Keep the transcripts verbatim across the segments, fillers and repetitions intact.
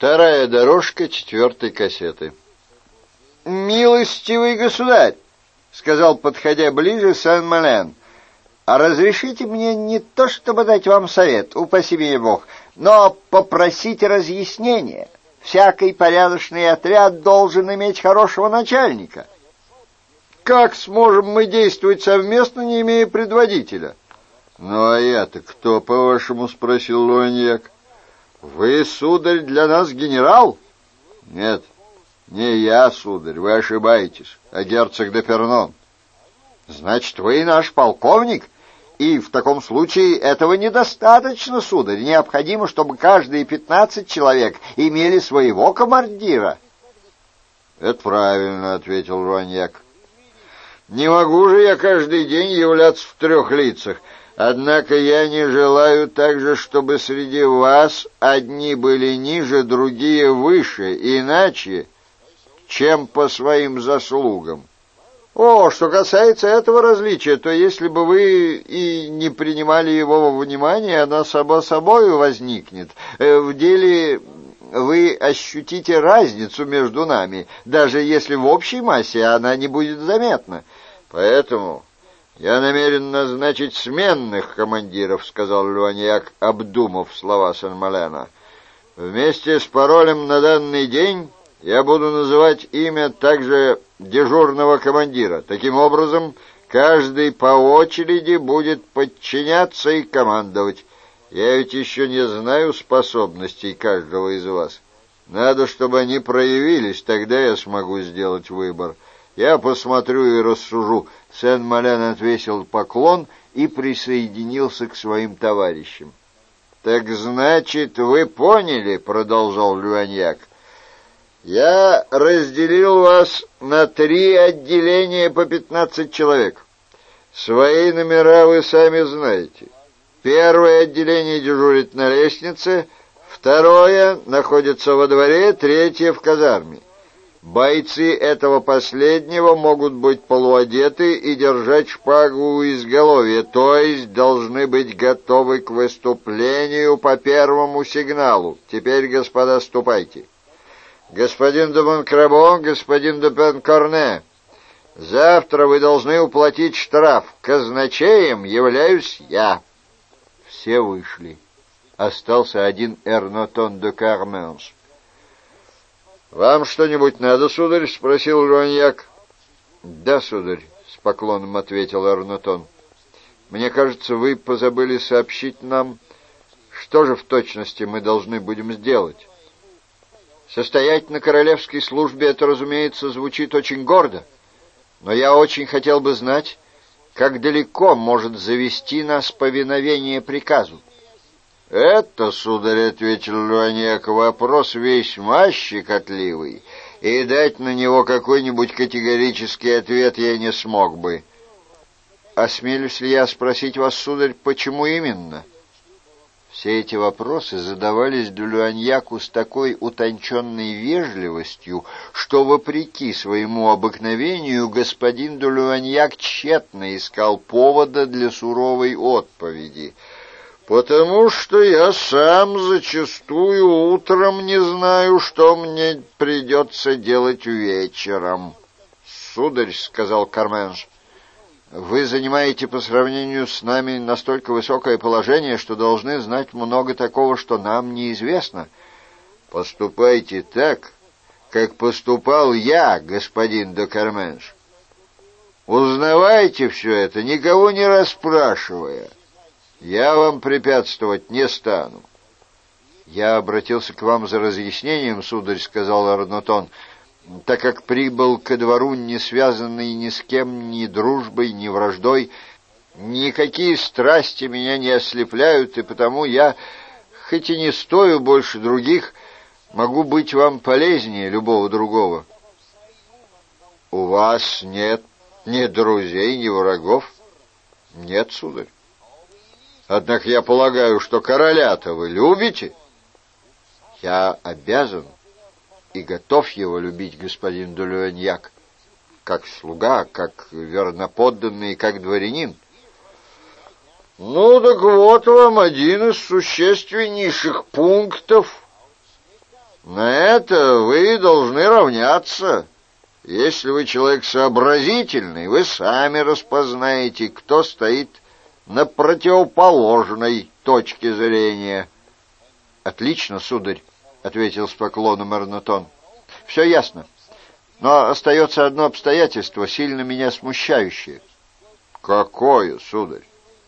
Вторая дорожка четвертой кассеты. «Милостивый государь», — сказал, подходя ближе, Сен-Мален, — «а разрешите мне не то чтобы дать вам совет, упаси меня Бог, но попросить разъяснения. Всякий порядочный отряд должен иметь хорошего начальника». «Как сможем мы действовать совместно, не имея предводителя?» «Ну, а я-то кто, по-вашему?» — спросил Луаньяк. «Вы, сударь, для нас генерал?» «Нет, не я, сударь, вы ошибаетесь, а герцог де Пернон». «Значит, вы наш полковник? И в таком случае этого недостаточно, сударь. Необходимо, чтобы каждые пятнадцать человек имели своего командира». «Это правильно», — ответил Луаньяк. «Не могу же я каждый день являться в трех лицах. Однако я не желаю также, чтобы среди вас одни были ниже, другие выше, иначе, чем по своим заслугам. О, что касается этого различия, то если бы вы и не принимали его во внимание, оно само собой возникнет. В деле вы ощутите разницу между нами, даже если в общей массе она не будет заметна. Поэтому я намерен назначить сменных командиров, — сказал Луаньяк, обдумав слова Сен-Малена. Вместе с паролем на данный день я буду называть имя также дежурного командира. Таким образом, каждый по очереди будет подчиняться и командовать. Я ведь еще не знаю способностей каждого из вас. Надо, чтобы они проявились, тогда я смогу сделать выбор. Я посмотрю и рассужу». Сен-Мален отвесил поклон и присоединился к своим товарищам. «Так значит, вы поняли, — продолжал Луаньяк, — я разделил вас на три отделения по пятнадцать человек. Свои номера вы сами знаете. Первое отделение дежурит на лестнице, второе находится во дворе, третье в казарме. Бойцы этого последнего могут быть полуодеты и держать шпагу у изголовья, то есть должны быть готовы к выступлению по первому сигналу. Теперь, господа, ступайте. Господин де Монкрабон, господин де Пенкорне, завтра вы должны уплатить штраф. Казначеем являюсь я». Все вышли. Остался один Эрнотон де Карменш. «Вам что-нибудь надо, сударь?» — спросил Луаньяк. «Да, сударь», — с поклоном ответил Эрнотон. «Мне кажется, вы позабыли сообщить нам, что же в точности мы должны будем сделать. Состоять на королевской службе — это, разумеется, звучит очень гордо, но я очень хотел бы знать, как далеко может завести нас повиновение приказу». «Это, сударь, — ответил Луаньяк, — вопрос весьма щекотливый, и дать на него какой-нибудь категорический ответ я не смог бы». «Осмелюсь ли я спросить вас, сударь, почему именно?» Все эти вопросы задавались де Луаньяку с такой утонченной вежливостью, что, вопреки своему обыкновению, господин де Луаньяк тщетно искал повода для суровой отповеди. «Потому что я сам зачастую утром не знаю, что мне придется делать вечером». «Сударь, — сказал Карменш, — вы занимаете по сравнению с нами настолько высокое положение, что должны знать много такого, что нам неизвестно». «Поступайте так, как поступал я, господин де Карменш. Узнавайте все это, никого не расспрашивая. Я вам препятствовать не стану». «Я обратился к вам за разъяснением, сударь, — сказал Эрнотон, — так как прибыл ко двору, не связанный ни с кем, ни дружбой, ни враждой. Никакие страсти меня не ослепляют, и потому я, хоть и не стою больше других, могу быть вам полезнее любого другого». «У вас нет ни друзей, ни врагов?» «Нет, сударь». «Однако я полагаю, что короля-то вы любите?» «Я обязан и готов его любить, господин де Луаньяк, как слуга, как верноподданный, как дворянин». «Ну, так вот вам один из существеннейших пунктов. На это вы должны равняться. Если вы человек сообразительный, вы сами распознаете, кто стоит на противоположной точке зрения. — Отлично, сударь, — ответил с поклоном Эрнатон. — Все ясно. Но остается одно обстоятельство, сильно меня смущающее. — Какое, сударь?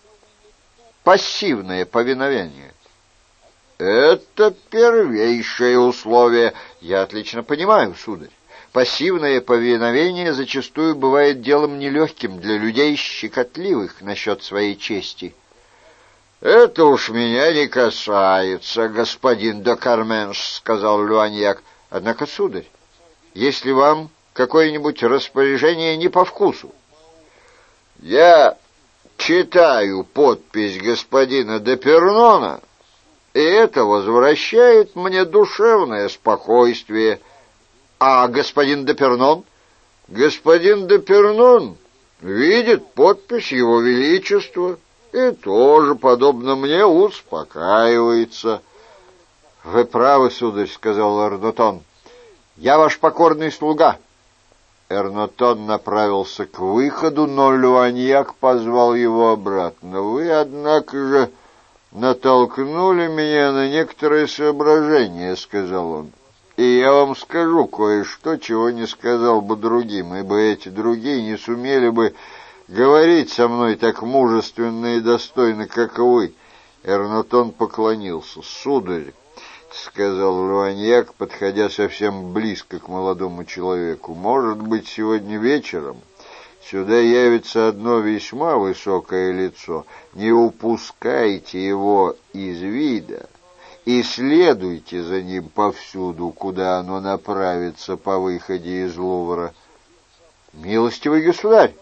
— Пассивное повиновение. — Это первейшее условие. — Я отлично понимаю, сударь. Пассивное повиновение зачастую бывает делом нелегким для людей щекотливых насчет своей чести. — Это уж меня не касается, господин де Карменш, — сказал Луаньяк. — Однако, сударь, если вам какое-нибудь распоряжение не по вкусу. — Я читаю подпись господина де Пернона, и это возвращает мне душевное спокойствие. А господин де Пернон? Господин де Пернон видит подпись его величества и тоже, подобно мне, успокаивается. — Вы правы, сударь, — сказал Эрнатон. — Я ваш покорный слуга. Эрнатон направился к выходу, но Луаньяк позвал его обратно. — Вы, однако же, натолкнули меня на некоторые соображения, — сказал он. — И я вам скажу кое-что, чего не сказал бы другим, ибо эти другие не сумели бы говорить со мной так мужественно и достойно, как вы. Эрнатон поклонился. — Сударь, — сказал Луаньяк, подходя совсем близко к молодому человеку, — может быть, сегодня вечером сюда явится одно весьма высокое лицо. Не упускайте его из вида и следуйте за ним повсюду, куда оно направится по выходе из Лувра. — Милостивый государь,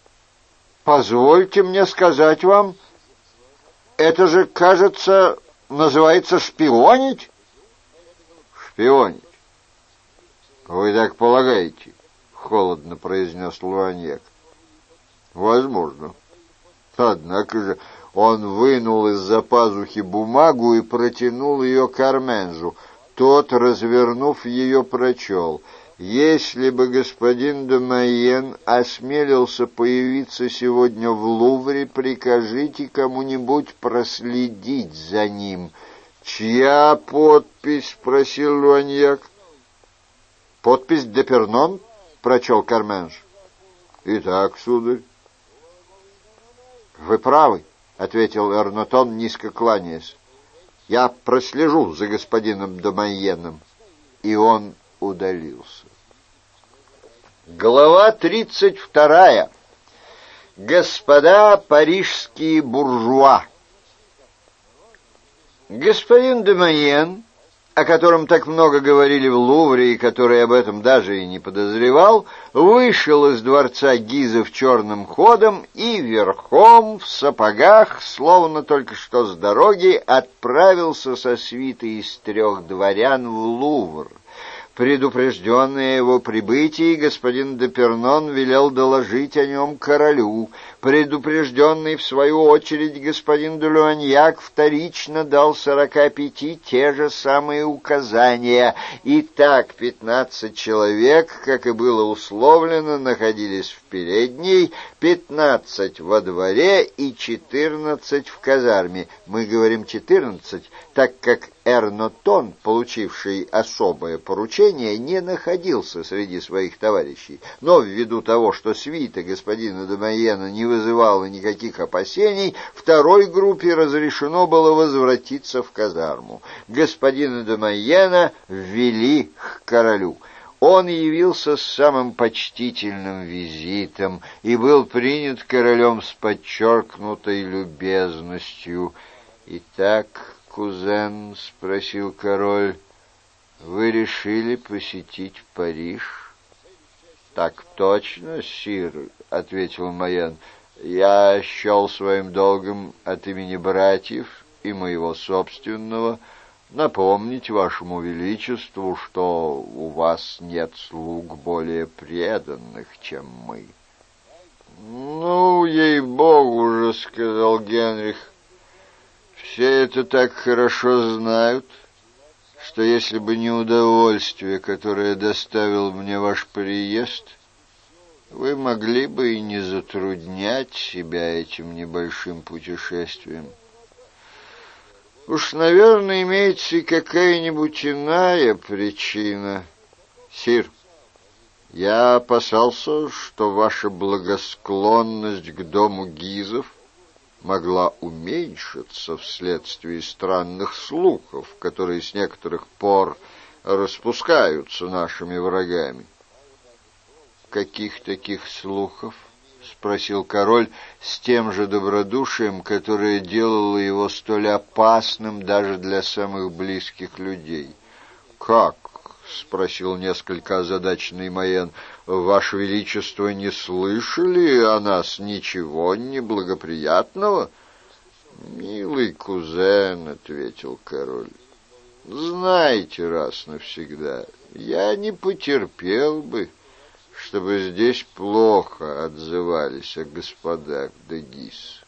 позвольте мне сказать вам, это же, кажется, называется шпионить? — Шпионить? Вы так полагаете? — холодно произнес Луаньяк. — Возможно. Однако же он вынул из-за пазухи бумагу и протянул ее Карменжу. Тот, развернув ее, прочел: «Если бы господин де Майен осмелился появиться сегодня в Лувре, прикажите кому-нибудь проследить за ним». «Чья подпись?» — спросил Луаньяк. «Подпись де Пернон?» — прочел Карменж. «Итак, сударь». «Вы правы», — ответил Эрнатон, низко кланяясь. «Я прослежу за господином де Майеном». И он удалился. Глава тридцать вторая. Господа парижские буржуа. Господин де Майен, о котором так много говорили в Лувре и который об этом даже и не подозревал, вышел из дворца Гизов черным ходом и верхом в сапогах, словно только что с дороги, отправился со свитой из трех дворян в Лувр. Предупрежденный о его прибытии, господин де Пернон велел доложить о нем королю. Предупрежденный, в свою очередь, господин де Луаньяк вторично дал сорока пяти те же самые указания. И так пятнадцать человек, как и было условлено, находились в передней, пятнадцать во дворе и четырнадцать в казарме. Мы говорим четырнадцать, так как Эрнатон, получивший особое поручение, не находился среди своих товарищей. Но ввиду того, что свита господина де Майена не вызывала никаких опасений, второй группе разрешено было возвратиться в казарму. Господина де Майена ввели к королю. Он явился с самым почтительным визитом и был принят королем с подчеркнутой любезностью. «Итак, кузен, — спросил король, — вы решили посетить Париж?» «Так точно, сир, — ответил Майен. — Я счел своим долгом от имени братьев и моего собственного напомнить вашему величеству, что у вас нет слуг более преданных, чем мы». «Ну, ей-богу же, — сказал Генрих, — все это так хорошо знают, что если бы не удовольствие, которое доставил мне ваш приезд, вы могли бы и не затруднять себя этим небольшим путешествием. Уж, наверное, имеется и какая-нибудь иная причина. Сир, я опасался, что ваша благосклонность к дому Гизов могла уменьшиться вследствие странных слухов, которые с некоторых пор распускаются нашими врагами. «Каких таких слухов?» — спросил король с тем же добродушием, которое делало его столь опасным даже для самых близких людей. «Как?» — спросил несколько озадаченный Майен. «Ваше Величество, не слышали о нас ничего неблагоприятного?» «Милый кузен», — ответил король, — «знайте раз навсегда, я не потерпел бы, чтобы здесь плохо отзывались о господах де Гиз.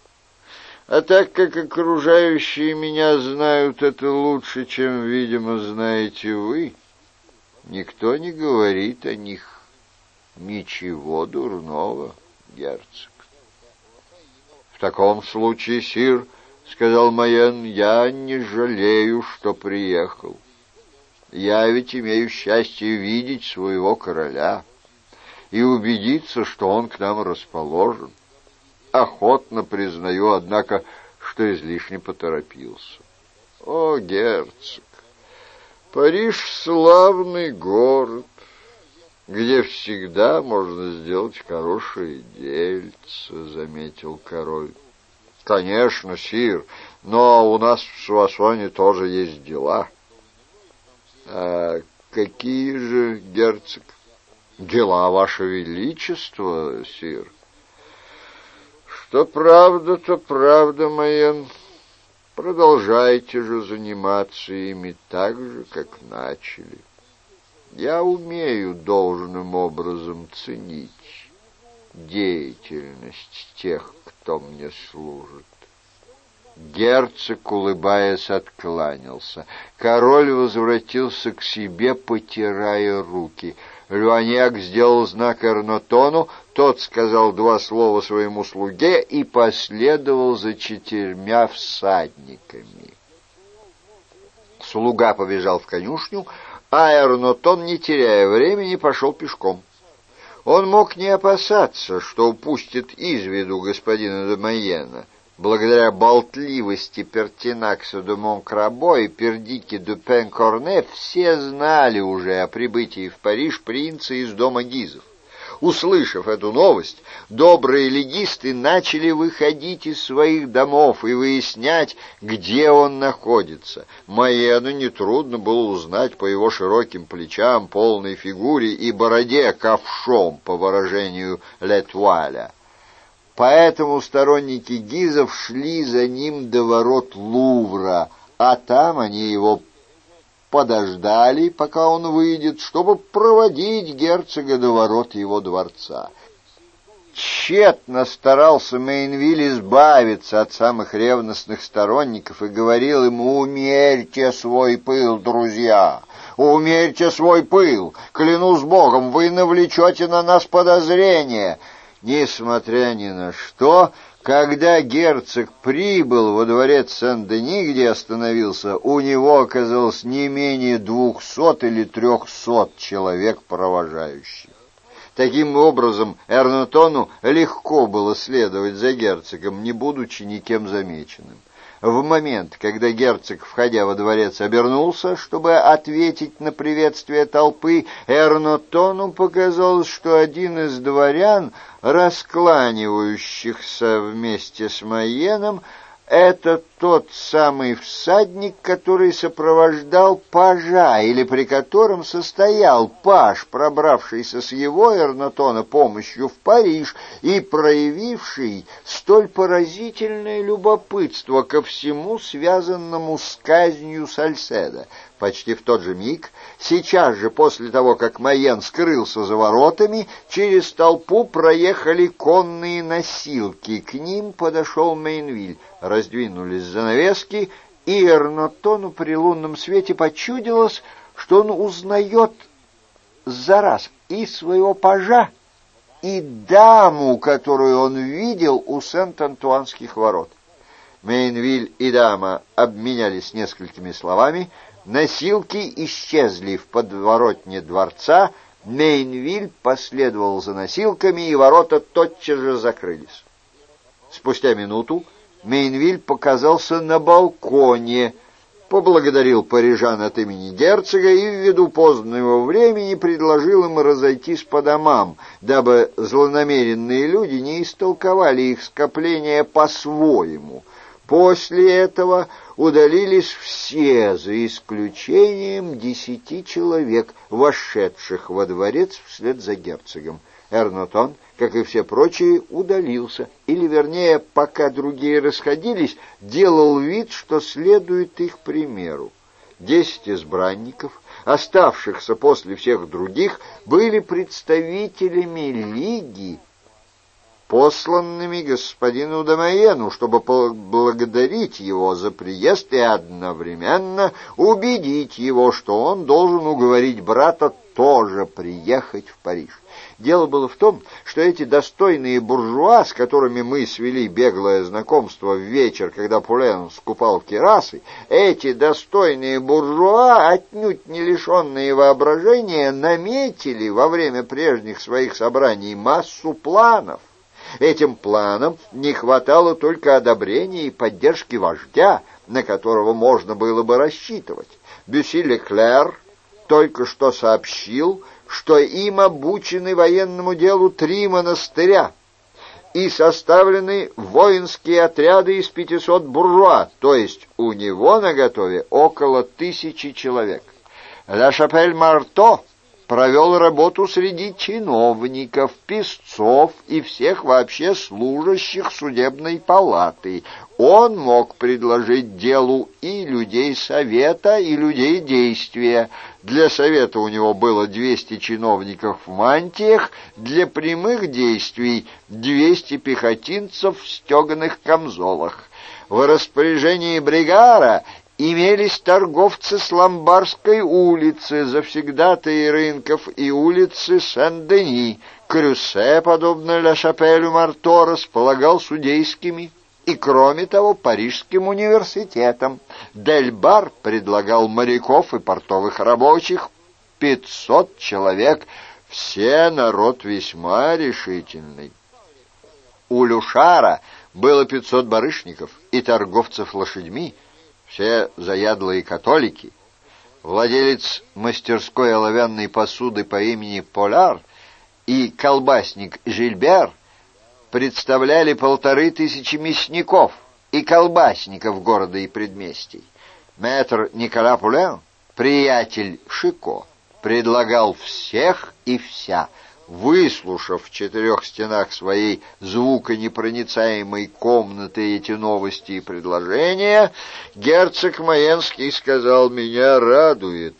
А так как окружающие меня знают это лучше, чем, видимо, знаете вы, никто не говорит о них ничего дурного, герцог». «В таком случае, сир, — сказал Майен, — я не жалею, что приехал. Я ведь имею счастье видеть своего короля и убедиться, что он к нам расположен. Охотно признаю, однако, что излишне поторопился. О, герцог, Париж — славный город, где всегда можно сделать хорошее дельце, — заметил король. — Конечно, сир, но у нас в Суассоне тоже есть дела. — А какие же, герцог? — Дела, ваше величество, сир. — Что правда, то правда, Майен. Продолжайте же заниматься ими так же, как начали. Я умею должным образом ценить деятельность тех, кто мне служит. Герцог, улыбаясь, откланялся. Король возвратился к себе, потирая руки. Люаньяк сделал знак Эрнотону, тот сказал два слова своему слуге и последовал за четырьмя всадниками. Слуга побежал в конюшню, а Эрнотон, не теряя времени, пошел пешком. Он мог не опасаться, что упустит из виду господина де Майена. Благодаря болтливости Пертинакса де Монкрабо и Пердики де Пен-Корне все знали уже о прибытии в Париж принца из дома Гизов. Услышав эту новость, добрые легисты начали выходить из своих домов и выяснять, где он находится. Майену нетрудно было узнать по его широким плечам, полной фигуре и бороде ковшом, по выражению Летуаля. Поэтому сторонники Гизов шли за ним до ворот Лувра, а там они его подождали, пока он выйдет, чтобы проводить герцога до ворот его дворца. Тщетно старался Мейнвиль избавиться от самых ревностных сторонников и говорил им: «Умерьте свой пыл, друзья, умерьте свой пыл, клянусь Богом, вы навлечете на нас подозрения». Несмотря ни на что, когда герцог прибыл во дворец Сен-Дени, где остановился, у него оказалось не менее двухсот или трехсот человек провожающих. Таким образом, Эрнотону легко было следовать за герцогом, не будучи никем замеченным. В момент, когда герцог, входя во дворец, обернулся, чтобы ответить на приветствие толпы, Эрнотону показалось, что один из дворян, раскланивающихся вместе с Майеном, это тот самый всадник, который сопровождал пажа, или при котором состоял паж, пробравшийся с его, Эрнотона, помощью в Париж и проявивший столь поразительное любопытство ко всему, связанному с казнью Сальседа. Почти в тот же миг, сейчас же после того, как Майен скрылся за воротами, через толпу проехали конные носилки. К ним подошел Мейнвиль. Раздвинулись занавески, и Эрнотону при лунном свете почудилось, что он узнает за раз и своего пажа, и даму, которую он видел у Сент-Антуанских ворот. Мейнвиль и дама обменялись несколькими словами, носилки исчезли в подворотне дворца, Мейнвиль последовал за носилками, и ворота тотчас же закрылись. Спустя минуту Мейнвиль показался на балконе, поблагодарил парижан от имени герцога и ввиду позднего времени предложил им разойтись по домам, дабы злонамеренные люди не истолковали их скопление по-своему. После этого удалились все, за исключением десяти человек, вошедших во дворец вслед за герцогом. Эрнотон, как и все прочие, удалился, или, вернее, пока другие расходились, делал вид, что следует их примеру. Десять избранников, оставшихся после всех других, были представителями лиги, посланными господину де Майену, чтобы поблагодарить его за приезд и одновременно убедить его, что он должен уговорить брата тоже приехать в Париж. Дело было в том, что эти достойные буржуа, с которыми мы свели беглое знакомство в вечер, когда Пулен скупал кирасы, эти достойные буржуа, отнюдь не лишенные воображения, наметили во время прежних своих собраний массу планов. Этим планам не хватало только одобрения и поддержки вождя, на которого можно было бы рассчитывать. Бюсси-Леклер только что сообщил, что им обучены военному делу три монастыря и составлены воинские отряды из пятисот буржуа, то есть у него наготове около тысячи человек. Ля Шапель-Марто провел работу среди чиновников, писцов и всех вообще служащих судебной палаты. Он мог предложить делу и людей совета, и людей действия. Для совета у него было двести чиновников в мантиях, для прямых действий двести пехотинцев в стеганых камзолах. В распоряжении Бригара имелись торговцы с Ломбардской улицы, завсегдатаи рынков и улицы Сен-Дени. Крюссе, подобно Ля Шапелю-Марто, располагал судейскими и, кроме того, Парижским университетом. Дель-Бар предлагал моряков и портовых рабочих, пятьсот человек, все народ весьма решительный. У Люшара было пятьсот барышников и торговцев лошадьми, все заядлые католики. Владелец мастерской оловянной посуды по имени Поляр и колбасник Жильбер представляли полторы тысячи мясников и колбасников города и предместий. Мэтр Никола Пулен, приятель Шико, предлагал всех и вся. Выслушав в четырех стенах своей звуконепроницаемой комнаты эти новости и предложения, герцог Майенский сказал: «Меня радует,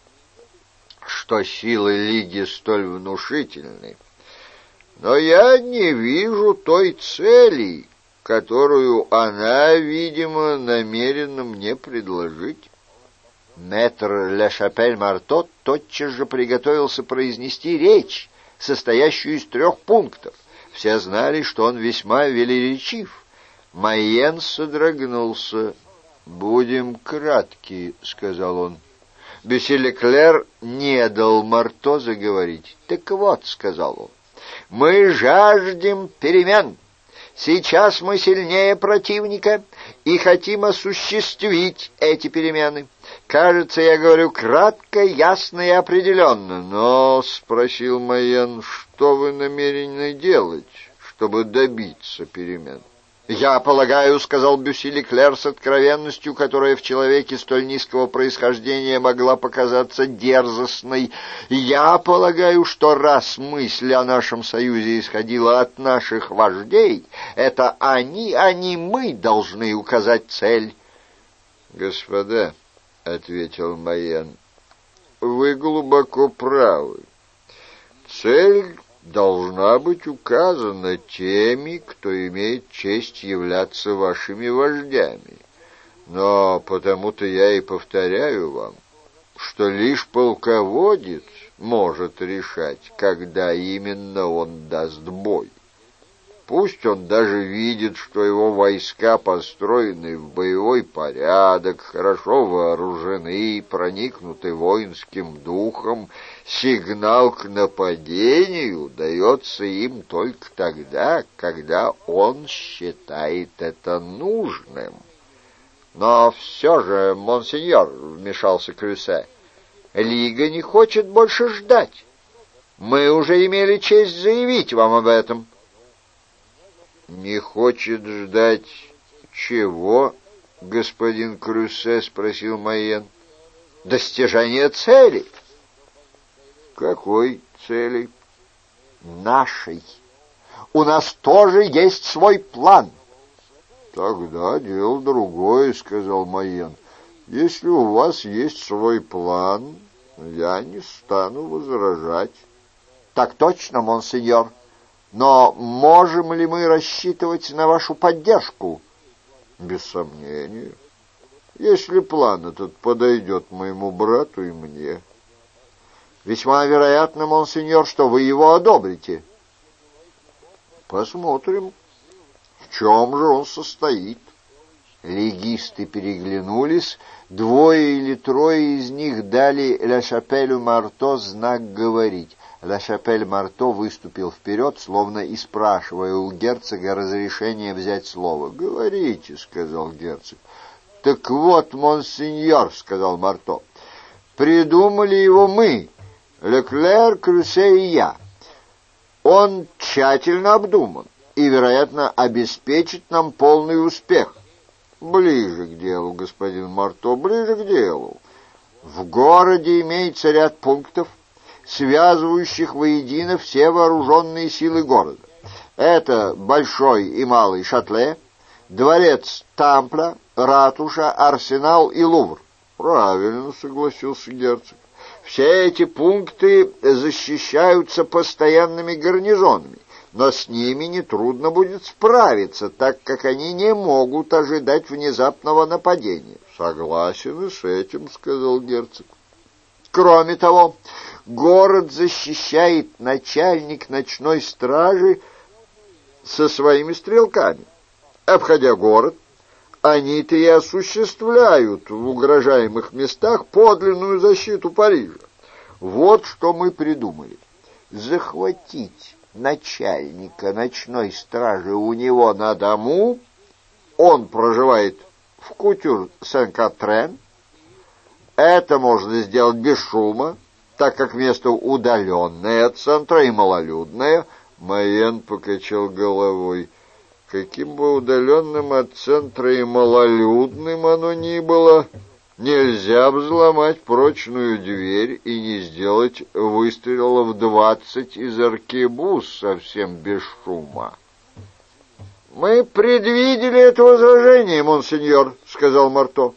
что силы Лиги столь внушительны, но я не вижу той цели, которую она, видимо, намерена мне предложить». Мэтр Ля Шапель-Марто тотчас же приготовился произнести речь, состоящую из трех пунктов. Все знали, что он весьма велеречив. Майен содрогнулся. «Будем кратки», — сказал он. Бюсси-Леклер не дал Марто заговорить. «Так вот», — сказал он, — «мы жаждем перемен. Сейчас мы сильнее противника и хотим осуществить эти перемены. Кажется, я говорю кратко, ясно и определенно. Но, — спросил Майен, — что вы намерены делать, чтобы добиться перемен?» «Я полагаю, — сказал Бюсси-Леклер с откровенностью, которая в человеке столь низкого происхождения могла показаться дерзостной, — я полагаю, что раз мысль о нашем союзе исходила от наших вождей, это они, а не мы должны указать цель». «Господа, — ответил Майен, — вы глубоко правы. Цель должна быть указана теми, кто имеет честь являться вашими вождями. Но потому-то я и повторяю вам, что лишь полководец может решать, когда именно он даст бой. Пусть он даже видит, что его войска построены в боевой порядок, хорошо вооружены, проникнуты воинским духом, сигнал к нападению дается им только тогда, когда он считает это нужным. Но все же, монсеньор, — вмешался Крюсе, — Лига не хочет больше ждать. Мы уже имели честь заявить вам об этом. «Не хочет ждать чего, господин Крюсе?» — спросил Майен. «Достижение цели». «Какой цели?» «Нашей. У нас тоже есть свой план». «Тогда дело другое», — сказал Майен. «Если у вас есть свой план, я не стану возражать». «Так точно, монсеньор. Но можем ли мы рассчитывать на вашу поддержку?» «Без сомнения. Если план этот подойдет моему брату и мне». «Весьма вероятно, монсеньор, что вы его одобрите». «Посмотрим, в чем же он состоит». Легисты переглянулись. Двое или трое из них дали Ля Шапелю Марто знак говорить. Ля Шапель Марто выступил вперед, словно и спрашивая у герцога разрешения взять слово. «Говорите», — сказал герцог. «Так вот, монсеньор», — сказал Марто, — «придумали его мы, Леклер, Крюсе и я. Он тщательно обдуман и, вероятно, обеспечит нам полный успех». «Ближе к делу, господин Марто, ближе к делу. В городе имеется ряд пунктов, связывающих воедино все вооруженные силы города. Это Большой и Малый Шатле, дворец Тампля, ратуша, арсенал и Лувр». «Правильно», — согласился герцог. «Все эти пункты защищаются постоянными гарнизонами, но с ними нетрудно будет справиться, так как они не могут ожидать внезапного нападения». «Согласен и с этим», — сказал герцог. «Кроме того, город защищает начальник ночной стражи со своими стрелками. Обходя город, они-то и осуществляют в угрожаемых местах подлинную защиту Парижа. Вот что мы придумали. Захватить начальника ночной стражи у него на дому. Он проживает в Кутюр-Сен-Катрен. Это можно сделать без шума, так как место удаленное от центра и малолюдное». Майен покачал головой. Каким бы удаленным от центра и малолюдным оно ни было, нельзя взломать прочную дверь и не сделать выстрелов двадцать из аркебуз совсем без шума. «Мы предвидели это возражение, монсеньор», — сказал Марто.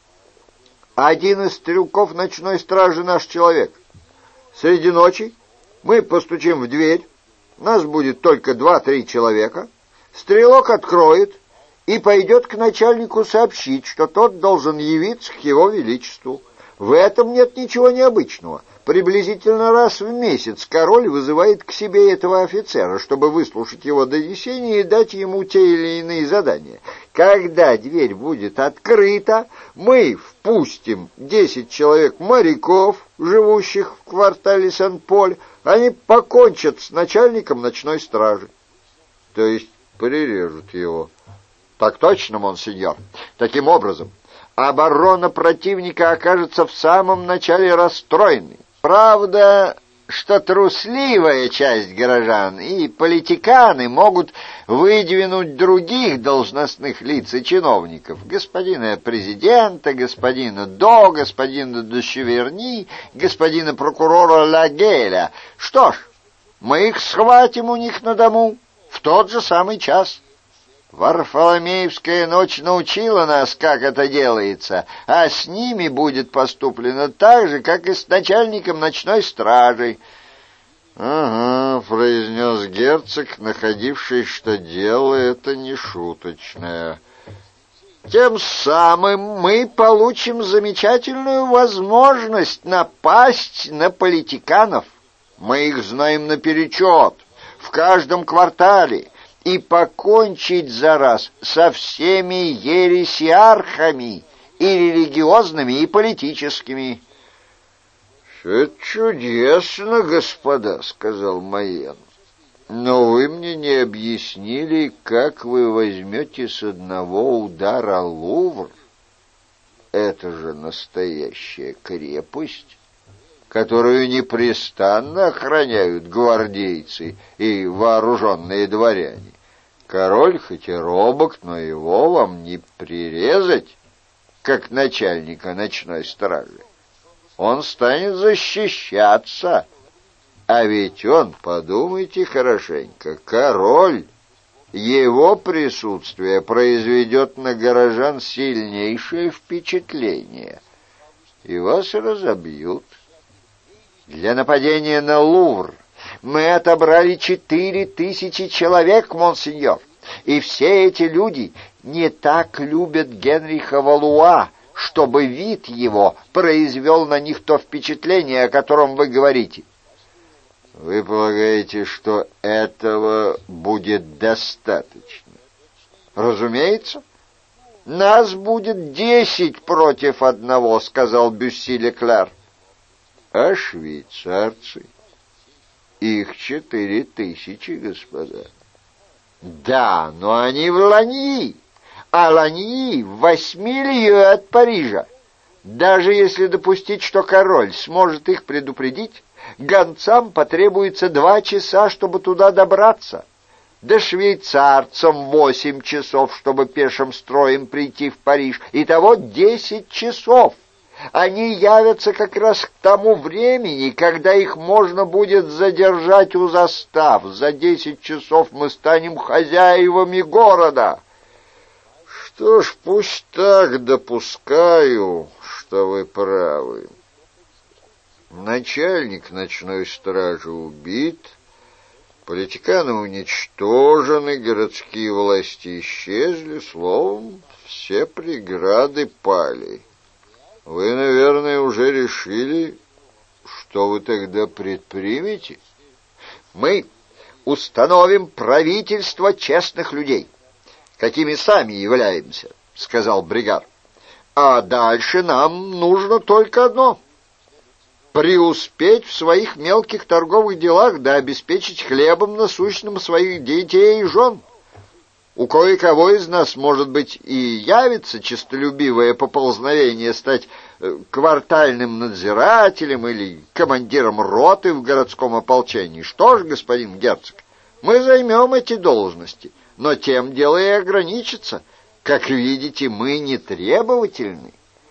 «Один из стрелков ночной стражи наш человек. Среди ночи мы постучим в дверь, нас будет только два-три человека. Стрелок откроет и пойдет к начальнику сообщить, что тот должен явиться к его величеству. В этом нет ничего необычного. Приблизительно раз в месяц король вызывает к себе этого офицера, чтобы выслушать его донесение и дать ему те или иные задания. Когда дверь будет открыта, мы впустим десять человек моряков, живущих в квартале Сен-Поль. Они покончат с начальником ночной стражи». «То есть прирежут его?» «Так точно, монсеньор. Таким образом, оборона противника окажется в самом начале расстроенной. Правда, что трусливая часть горожан и политиканы могут выдвинуть других должностных лиц и чиновников, господина президента, господина До, господина де Шеверни, господина прокурора Лагеля. Что ж, мы их схватим у них на дому в тот же самый час. Варфоломеевская ночь научила нас, как это делается, а с ними будет поступлено так же, как и с начальником ночной стражи». «Ага», — произнес герцог, находивший, что дело это не шуточное. Тем самым мы получим замечательную возможность напасть на политиканов. Мы их знаем наперечет, в каждом квартале, и покончить за раз со всеми ересиархами, и религиозными, и политическими. — Это чудесно, господа, — сказал Майен. — Но вы мне не объяснили, как вы возьмете с одного удара Лувр. Это же настоящая крепость, которую непрестанно охраняют гвардейцы и вооруженные дворяне. Король хоть и робок, но его вам не прирезать, как начальника ночной стражи. Он станет защищаться. А ведь он, подумайте хорошенько, король. Его присутствие произведет на горожан сильнейшее впечатление, и вас разобьют. Для нападения на Лувр мы отобрали четыре тысячи человек, монсеньор, и все эти люди не так любят Генриха Валуа, чтобы вид его произвел на них то впечатление, о котором вы говорите. Вы полагаете, что этого будет достаточно? Разумеется. Нас будет десять против одного, сказал Бюсси Леклер. А швейцарцы? Их четыре тысячи, господа. Да, но они в Ланьи, а Ланьи в восьми лье от Парижа. Даже если допустить, что король сможет их предупредить, гонцам потребуется два часа, чтобы туда добраться. Да швейцарцам восемь часов, чтобы пешим строем прийти в Париж. Итого десять часов. Они явятся как раз к тому времени, когда их можно будет задержать у застав. За десять часов мы станем хозяевами города. Что ж, пусть так, допускаю, что вы правы. Начальник ночной стражи убит, политиканы уничтожены, городские власти исчезли, словом, все преграды пали. Вы, наверное, уже решили, что вы тогда предпримете? Мы установим правительство честных людей, какими сами являемся, — сказал Бригар. А дальше нам нужно только одно — преуспеть в своих мелких торговых делах, да обеспечить хлебом насущным своих детей и жен. У кое-кого из нас, может быть, и явится честолюбивое поползновение стать квартальным надзирателем или командиром роты в городском ополчении. Что ж, господин герцог, мы займем эти должности, но тем дело и ограничится. Как видите, мы не требовательны.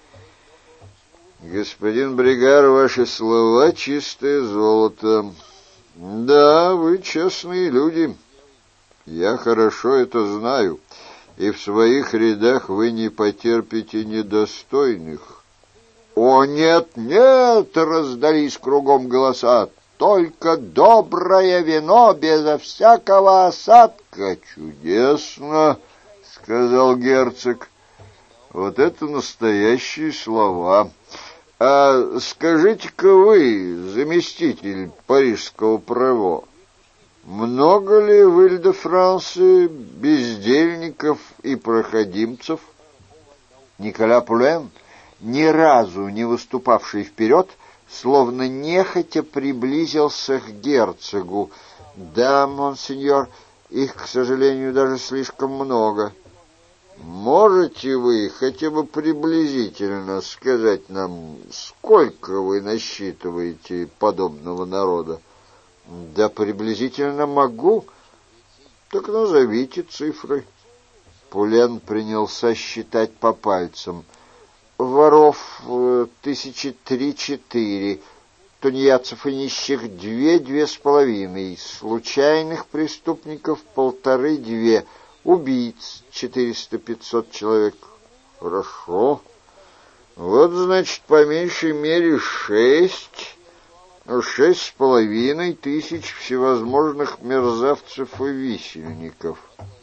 Господин Бригар, ваши слова — чистое золото. Да, вы честные люди. Я хорошо это знаю, и в своих рядах вы не потерпите недостойных. О, нет, нет, раздались кругом голоса. Только доброе вино безо всякого осадка. Чудесно, сказал герцог. Вот это настоящие слова. А скажите-ка вы, заместитель парижского право, много ли в Иль-де-Франсе бездельников и проходимцев? Николя Пулен, ни разу не выступавший вперед, словно нехотя приблизился к герцогу. Да, монсеньор, их, к сожалению, даже слишком много. Можете вы хотя бы приблизительно сказать нам, сколько вы насчитываете подобного народа? Да, приблизительно могу. Так назовите цифры. Пулен принялся считать по пальцам. Воров тысячи три-четыре, тунеядцев и нищих две-две с половиной, случайных преступников полторы-две, убийц четыреста-пятьсот человек. Хорошо. Вот, значит, по меньшей мере шесть... Шесть с половиной тысяч всевозможных мерзавцев и висельников.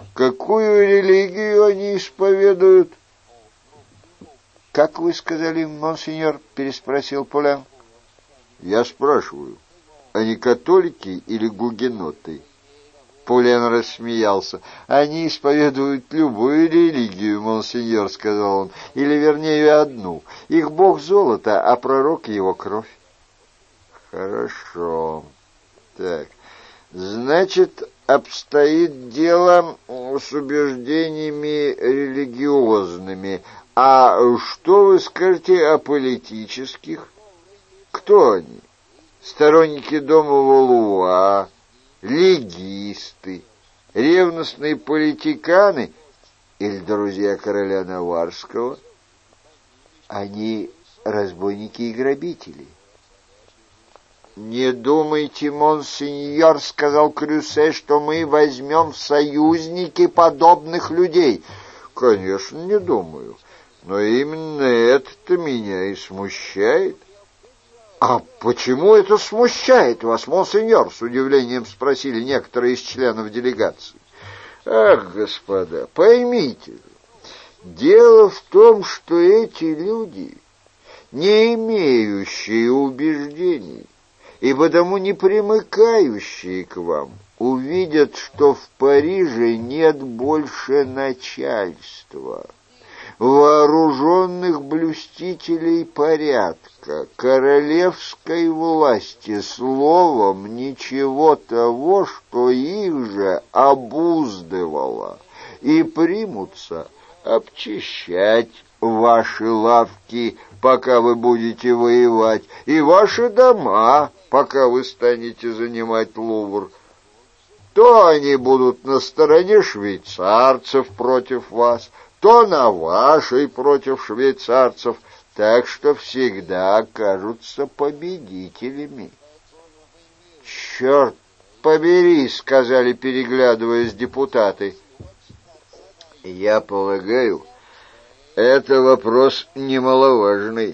Какую религию они исповедуют? Как вы сказали, монсеньор? Переспросил Пулен. Я спрашиваю, они католики или гугеноты? Пулен рассмеялся. Они исповедуют любую религию, монсеньор, сказал он, или вернее одну. Их бог золото, а пророк его кровь. Хорошо. Так, значит, обстоит дело с убеждениями религиозными. А что вы скажете о политических? Кто они? Сторонники дома Валуа, легисты, ревностные политиканы или друзья короля Наварского? Они разбойники и грабители. «Не думайте, монсеньор, — сказал Крюсе, — что мы возьмем в союзники подобных людей». «Конечно, не думаю, но именно это-то меня и смущает». «А почему это смущает вас, монсеньор?» — с удивлением спросили некоторые из членов делегации. «Ах, господа, поймите, дело в том, что эти люди, не имеющие убеждений, и потому не примыкающие к вам, увидят, что в Париже нет больше начальства, вооруженных блюстителей порядка, королевской власти, словом, ничего того, что их же обуздывало, и примутся обчищать ваши лавки, пока вы будете воевать, и ваши дома, пока вы станете занимать Лувр. То они будут на стороне швейцарцев против вас, то на вашей против швейцарцев, так что всегда окажутся победителями. «Черт побери!» — сказали, переглядываясь, депутаты. «Я полагаю, это вопрос немаловажный,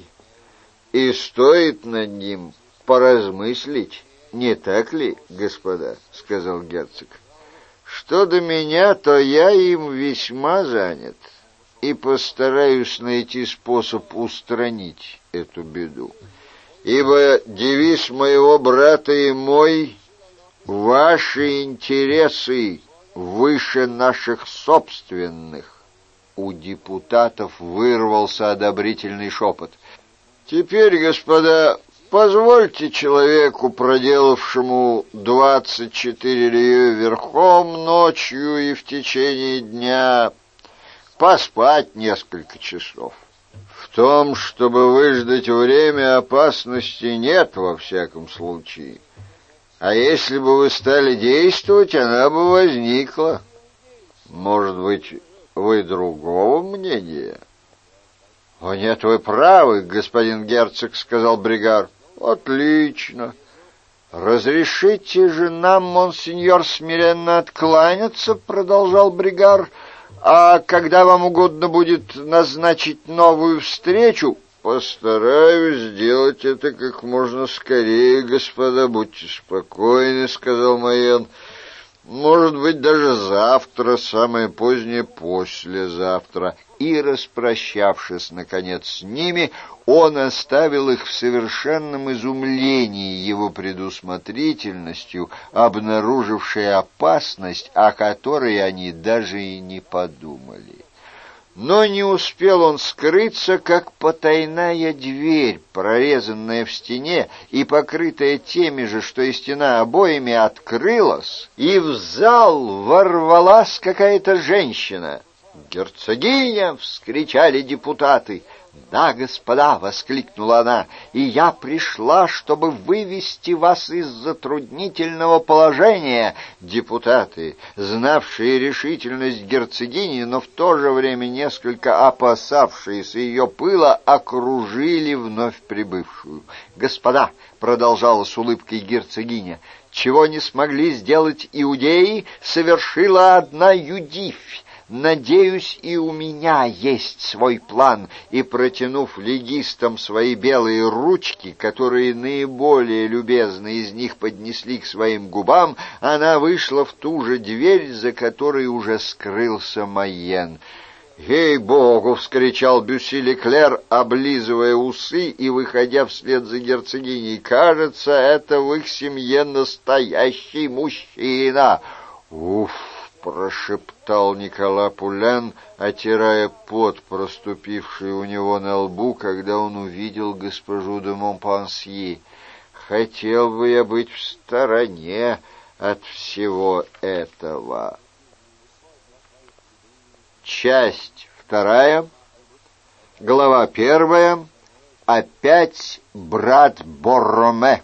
и стоит над ним поразмыслить, не так ли, господа?» — сказал герцог. «Что до меня, то я им весьма занят, и постараюсь найти способ устранить эту беду. Ибо девиз моего брата и мой — ваши интересы выше наших собственных». У депутатов вырвался одобрительный шепот. «Теперь, господа, позвольте человеку, проделавшему двадцать четыре лье верхом ночью и в течение дня, поспать несколько часов. В том, чтобы выждать время, опасности нет во всяком случае. А если бы вы стали действовать, она бы возникла. Может быть, вы другого мнения?» «О, нет, вы правы, господин герцог», — сказал Бригар. «Отлично. Разрешите же нам, монсеньор, смиренно откланяться», — продолжал Бригар. «А когда вам угодно будет назначить новую встречу...» «Постараюсь сделать это как можно скорее, господа, будьте спокойны», — сказал Майен. «Может быть, даже завтра, самое позднее послезавтра». И, распрощавшись, наконец, с ними, он оставил их в совершенном изумлении его предусмотрительностью, обнаружившей опасность, о которой они даже и не подумали. Но не успел он скрыться, как потайная дверь, прорезанная в стене и покрытая теми же, что и стена, обоями, открылась, и в зал ворвалась какая-то женщина. «Герцогиня!» — вскричали депутаты. «Да, господа!» — воскликнула она. «И я пришла, чтобы вывести вас из затруднительного положения». Депутаты, знавшие решительность герцогини, но в то же время несколько опасавшиеся ее пыла, окружили вновь прибывшую. «Господа!» — продолжала с улыбкой герцогиня. «Чего не смогли сделать иудеи, совершила одна Юдифь. Надеюсь, и у меня есть свой план». И, протянув легистам свои белые ручки, которые наиболее любезно из них поднесли к своим губам, она вышла в ту же дверь, за которой уже скрылся Майен. «Ей-богу!» — вскричал Бюсси Леклер, облизывая усы и выходя вслед за герцогиней. «Кажется, это в их семье настоящий мужчина!» «Уф!» — прошептал Никола Пулен, отирая пот, проступивший у него на лбу, когда он увидел госпожу де Монпансье. «Хотел бы я быть в стороне от всего этого». Часть вторая, глава первая. Опять брат Борроме.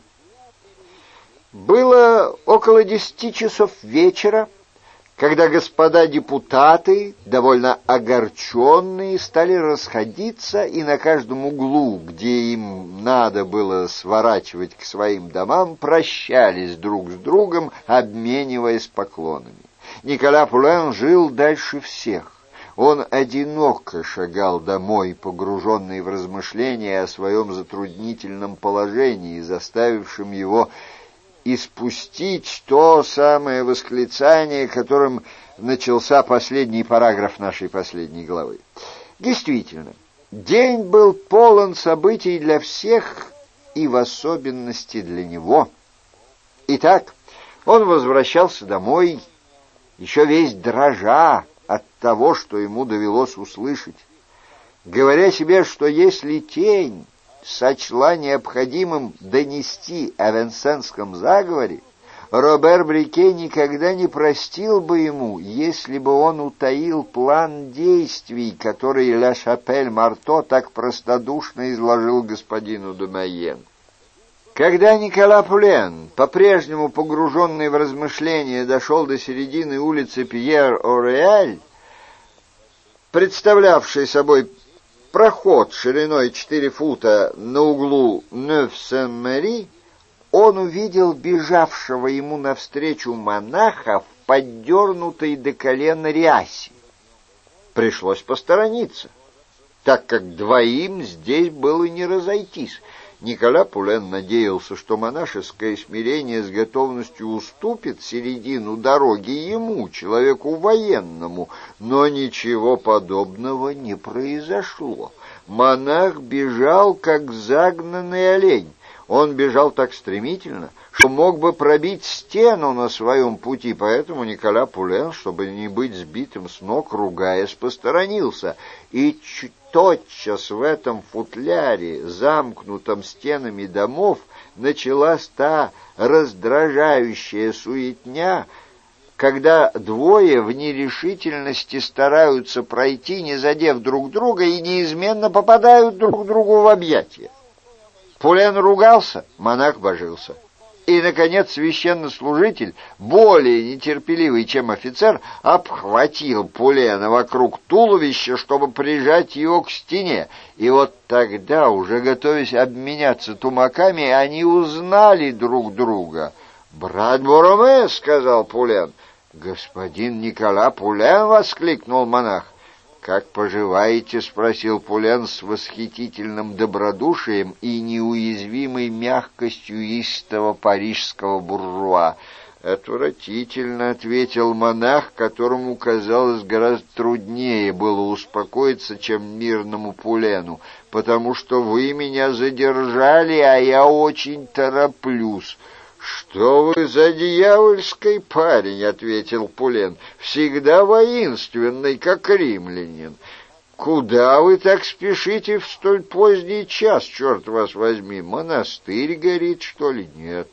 Было около десяти часов вечера, когда господа депутаты, довольно огорченные, стали расходиться, и на каждом углу, где им надо было сворачивать к своим домам, прощались друг с другом, обмениваясь поклонами. Никола Пулен жил дальше всех. Он одиноко шагал домой, погруженный в размышления о своем затруднительном положении, заставившем его испустить то самое восклицание, которым начался последний параграф нашей последней главы. Действительно, день был полон событий для всех и в особенности для него. Итак, он возвращался домой, еще весь дрожа от того, что ему довелось услышать, говоря себе, что если тень сочла необходимым донести о Венсенском заговоре, Робер Брике никогда не простил бы ему, если бы он утаил план действий, который Ля Шапель-Марто так простодушно изложил господину де Майен. Когда Никола Пулен, по-прежнему погруженный в размышления, дошел до середины улицы Пьер-Ореаль, представлявшей собой проход шириной четыре фута на углу Нёв-Сен-Мэри, он увидел бежавшего ему навстречу монаха в поддернутой до колена рясе. Пришлось посторониться, так как двоим здесь было не разойтись. Никола Пулен надеялся, что монашеское смирение с готовностью уступит середину дороги ему, человеку военному, но ничего подобного не произошло. Монах бежал, как загнанный олень. Он бежал так стремительно, что мог бы пробить стену на своем пути, поэтому Никола Пулен, чтобы не быть сбитым с ног, ругаясь, посторонился. И тотчас в этом футляре, замкнутом стенами домов, началась та раздражающая суетня, когда двое в нерешительности стараются пройти, не задев друг друга, и неизменно попадают друг другу в объятия. Пулен ругался, монах божился. И, наконец, священнослужитель, более нетерпеливый, чем офицер, обхватил Пулена вокруг туловища, чтобы прижать его к стене. И вот тогда, уже готовясь обменяться тумаками, они узнали друг друга. «Брат Борроме!» — сказал Пулен. «Господин Никола Пулен!» — воскликнул монах. «Как поживаете?» — спросил Пулен с восхитительным добродушием и неуязвимой мягкостью истого парижского буржуа. «Отвратительно», — ответил монах, которому, казалось, гораздо труднее было успокоиться, чем мирному Пулену, «потому что вы меня задержали, а я очень тороплюсь». «Что вы за дьявольский парень?» — ответил Пулен. «Всегда воинственный, как римлянин. Куда вы так спешите в столь поздний час, черт вас возьми? Монастырь горит, что ли? Нет.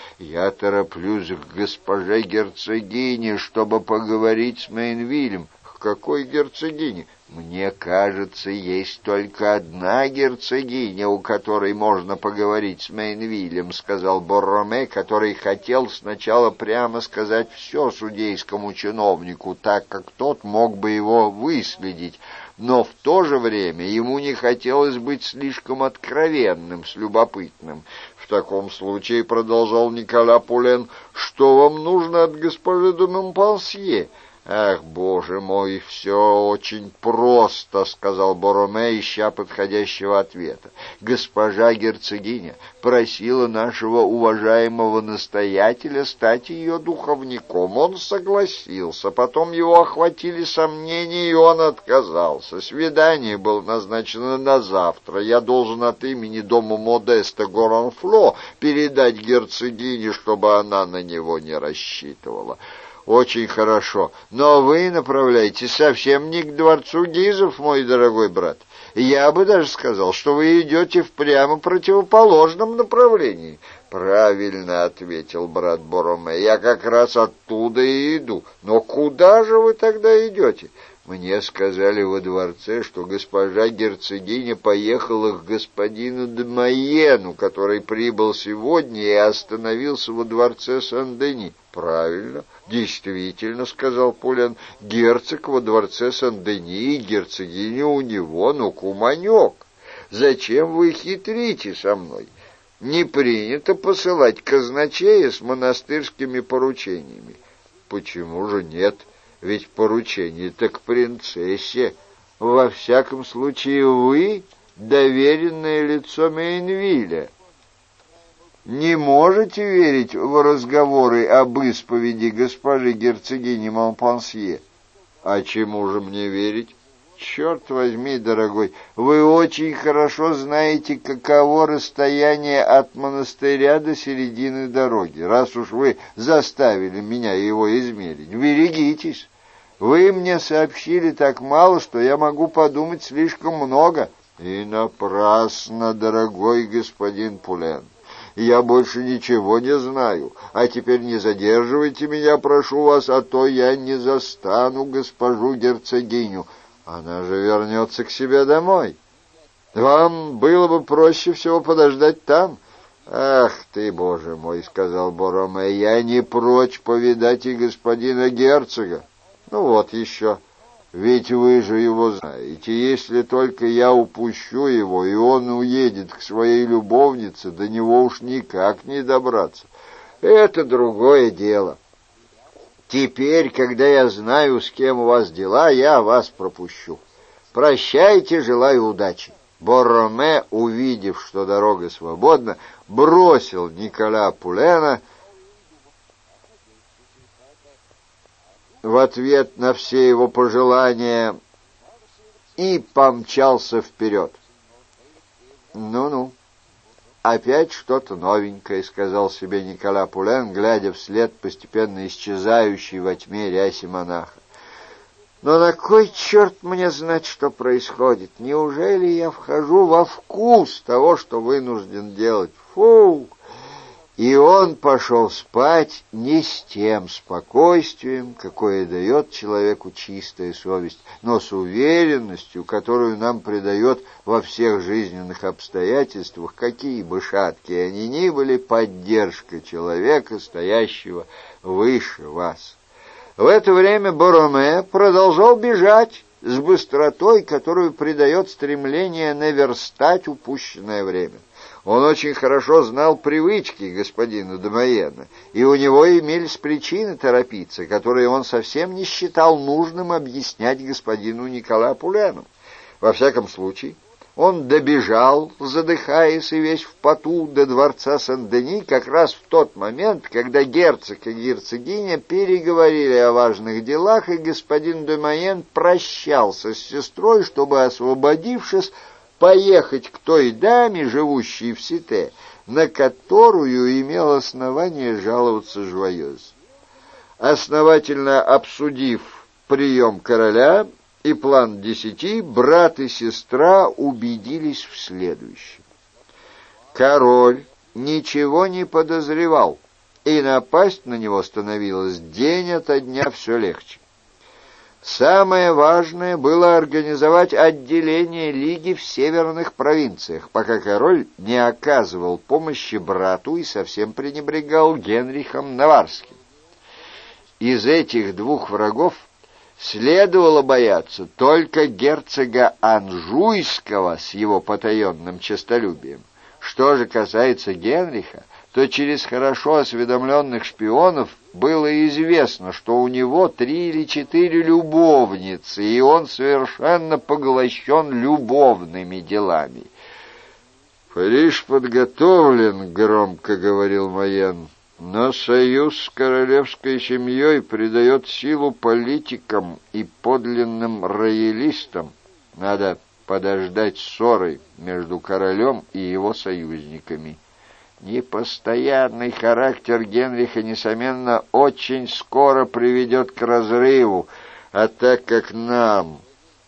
Я тороплюсь к госпоже герцогине, чтобы поговорить с Мейнвилем». «К какой герцогине?» «Мне кажется, есть только одна герцогиня, у которой можно поговорить с Мейнвилем», — сказал Борроме, который хотел сначала прямо сказать все судейскому чиновнику, так как тот мог бы его выследить, но в то же время ему не хотелось быть слишком откровенным с любопытным. «В таком случае, — продолжал Никола Пулен, — что вам нужно от госпожи де Монпансье?» «Ах, боже мой, все очень просто», — сказал Бороме, ища подходящего ответа. «Госпожа герцогиня просила нашего уважаемого настоятеля стать ее духовником. Он согласился, потом его охватили сомнения, и он отказался. Свидание было назначено на завтра. Я должен от имени дома Модеста Горанфло передать герцогине, чтобы она на него не рассчитывала». «Очень хорошо, но вы направляетесь совсем не к дворцу Гизов, мой дорогой брат. Я бы даже сказал, что вы идете в прямо противоположном направлении». «Правильно», — ответил брат Бороме, — «я как раз оттуда и иду. Но куда же вы тогда идете?» «Мне сказали во дворце, что госпожа герцогиня поехала к господину де Майену, который прибыл сегодня и остановился во дворце Сен-Дени». «Правильно, действительно», — сказал Пулен, — «герцог во дворце Сен-Дени и герцогиня у него, ну, куманек. Зачем вы хитрите со мной? Не принято посылать казначея с монастырскими поручениями». «Почему же нет? Ведь поручение-то к принцессе. Во всяком случае, вы доверенное лицо Мейнвиля. Не можете верить в разговоры об исповеди госпожи герцогини Монпансье?» «А чему же мне верить?» «Черт возьми, дорогой, вы очень хорошо знаете, каково расстояние от монастыря до середины дороги, раз уж вы заставили меня его измерить. Берегитесь. Вы мне сообщили так мало, что я могу подумать слишком много». «И напрасно, дорогой господин Пулен. Я больше ничего не знаю, а теперь не задерживайте меня, прошу вас, а то я не застану госпожу герцогиню. Она же вернется к себе домой. Вам было бы проще всего подождать там». «Ах ты, боже мой», — сказал Бороме, — «я не прочь повидать и господина герцога. Ну вот еще, ведь вы же его знаете. Если только я упущу его, и он уедет к своей любовнице, до него уж никак не добраться. Это другое дело. Теперь, когда я знаю, с кем у вас дела, я вас пропущу. Прощайте, желаю удачи». Бороме, увидев, что дорога свободна, бросил Николя Пулена в ответ на все его пожелания и помчался вперед. «Ну-ну, опять что-то новенькое», — сказал себе Николя Пулен, глядя вслед постепенно исчезающей во тьме ряси монаха. «Но на кой черт мне знать, что происходит? Неужели я вхожу во вкус того, что вынужден делать? Фу!» И он пошел спать не с тем спокойствием, какое дает человеку чистая совесть, но с уверенностью, которую нам придает во всех жизненных обстоятельствах, какие бы шаткие они ни были, поддержка человека, стоящего выше вас. В это время Бороме продолжал бежать с быстротой, которую придает стремление наверстать упущенное время. Он очень хорошо знал привычки господина де Майена, и у него имелись причины торопиться, которые он совсем не считал нужным объяснять господину Николя Пулену. Во всяком случае, он добежал, задыхаясь и весь в поту, до дворца Сен-Дени как раз в тот момент, когда герцог и герцогиня переговорили о важных делах, и господин де Майен прощался с сестрой, чтобы, освободившись, поехать к той даме, живущей в Сите, на которую имел основание жаловаться Жуайоз. Основательно обсудив прием короля и план десяти, брат и сестра убедились в следующем. Король ничего не подозревал, и напасть на него становилось день ото дня все легче. Самое важное было организовать отделение лиги в северных провинциях, пока король не оказывал помощи брату и совсем пренебрегал Генрихом Наварским. Из этих двух врагов следовало бояться только герцога Анжуйского с его потаенным честолюбием. Что же касается Генриха, то через хорошо осведомленных шпионов было известно, что у него три или четыре любовницы, и он совершенно поглощен любовными делами. «Париж подготовлен», — громко говорил Майен, — «но союз с королевской семьей придает силу политикам и подлинным роялистам. Надо подождать ссоры между королем и его союзниками. Непостоянный характер Генриха, несомненно, очень скоро приведет к разрыву, а так как нам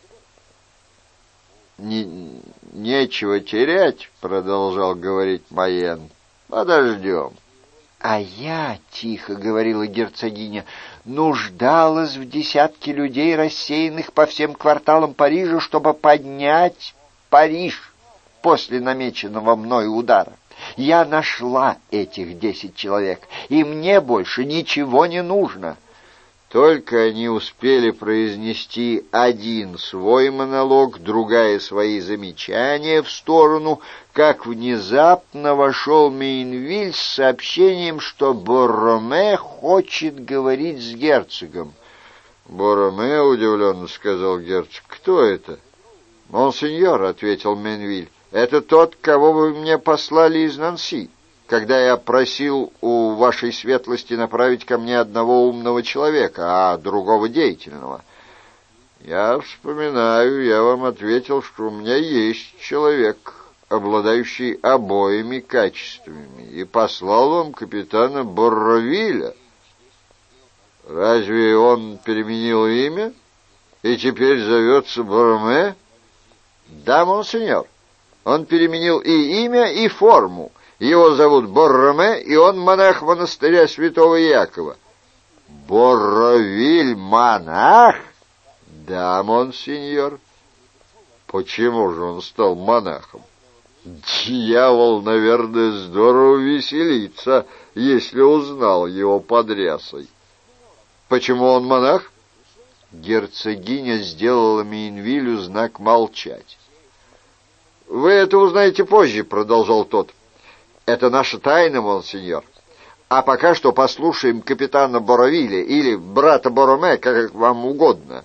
не, нечего терять, — продолжал говорить Майен, — подождем». «А я, — тихо говорила герцогиня, — нуждалась в десятке людей, рассеянных по всем кварталам Парижа, чтобы поднять Париж после намеченного мною удара. Я нашла этих десять человек, и мне больше ничего не нужно». Только они успели произнести один свой монолог, другая свои замечания в сторону, как внезапно вошел Мейнвиль с сообщением, что Борроме хочет говорить с герцогом. «Борроме?» — удивленно сказал герцог. «Кто это?» «Монсеньор», — ответил Мейнвиль, — «это тот, кого вы мне послали из Нанси, когда я просил у вашей светлости направить ко мне одного умного человека, а другого деятельного». «Я вспоминаю, я вам ответил, что у меня есть человек, обладающий обоими качествами, и послал вам капитана Борровиля. Разве он переменил имя и теперь зовется Борроме?» «Да, монсеньор, он переменил и имя, и форму. Его зовут Борроме, и он монах монастыря святого Якова». «Борровиль монах?» «Да, монсеньор». «Почему же он стал монахом?» «Дьявол, наверное, здорово веселится, если узнал его под рясой». «Почему он монах?» Герцогиня сделала Мейнвилю знак молчать. «Вы это узнаете позже», — продолжал тот. «Это наша тайна, монсеньор. А пока что послушаем капитана Боровиля или брата Борроме, как вам угодно».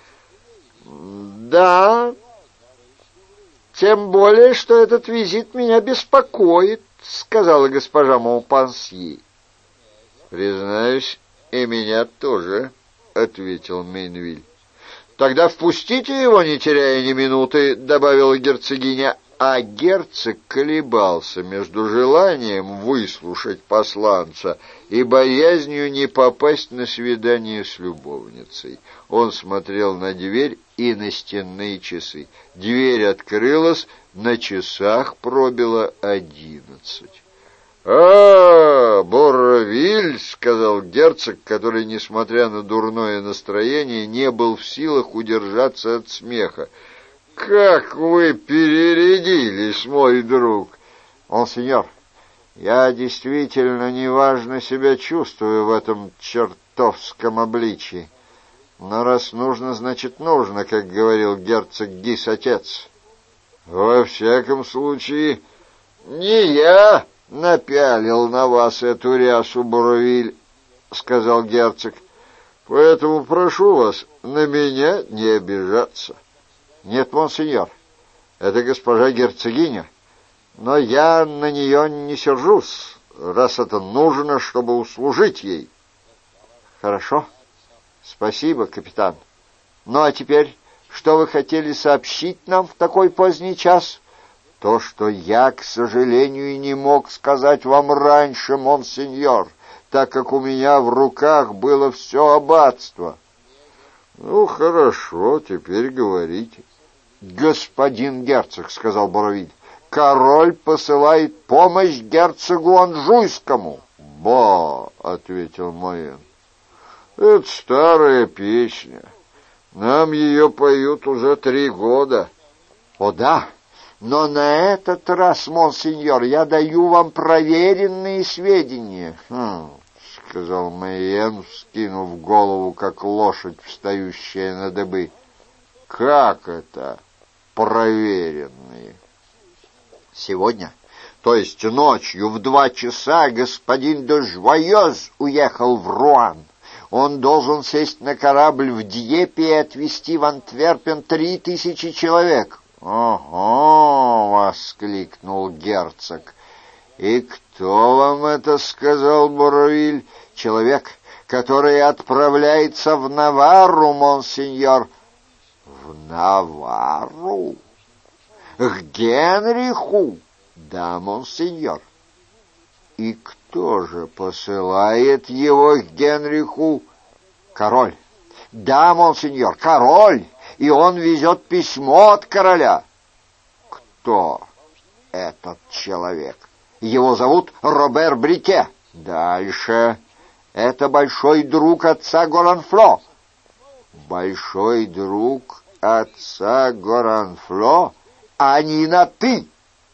«Да, тем более, что этот визит меня беспокоит», — сказала госпожа Монпансье. «Признаюсь, и меня тоже», — ответил Мейнвиль. «Тогда впустите его, не теряя ни минуты», — добавила герцогиня. А герцог колебался между желанием выслушать посланца и боязнью не попасть на свидание с любовницей. Он смотрел на дверь и на стенные часы. Дверь открылась, на часах пробило одиннадцать. «А, Борровиль», — сказал герцог, который, несмотря на дурное настроение, не был в силах удержаться от смеха. «Как вы перерядились, мой друг!» «Монсеньор, я действительно неважно себя чувствую в этом чертовском обличии. Но раз нужно, значит нужно, как говорил герцог Гис-отец». «Во всяком случае, не я напялил на вас эту рясу, Борровиль», — сказал герцог. «Поэтому прошу вас на меня не обижаться». «Нет, монсеньор, это госпожа герцогиня, но я на нее не сержусь, раз это нужно, чтобы услужить ей». «Хорошо, спасибо, капитан. Ну, а теперь, что вы хотели сообщить нам в такой поздний час?» «То, что я, к сожалению, не мог сказать вам раньше, монсеньор, так как у меня в руках было все аббатство». «Ну, хорошо, теперь говорите». «Господин герцог, — сказал Боровиль, — король посылает помощь герцогу Анжуйскому». «Ба!» — ответил Майен. «Это старая песня. Нам ее поют уже три года». «О да, но на этот раз, монсеньор, я даю вам проверенные сведения». «Хм», — сказал Майен, вскинув голову, как лошадь, встающая на дыбы. «Как это проверенные?» «Сегодня то есть ночью в два часа, господин де Жуайоз уехал в Руан. Он должен сесть на корабль в Дьеппе и отвезти в Антверпен три тысячи человек». «Ого!» — воскликнул герцог. «И кто вам это сказал, Боровиль?» «Человек, который отправляется в Наварру, монсеньор». «В Наварру? К Генриху?» «Да, монсеньор». «И кто же посылает его к Генриху?» «Король». «Да, монсеньор, король, и он везет письмо от короля». «Кто этот человек?» «Его зовут Робер Брике». «Дальше». «Это большой друг отца Горанфло». «Большой друг отца Горанфло? Они на «ты».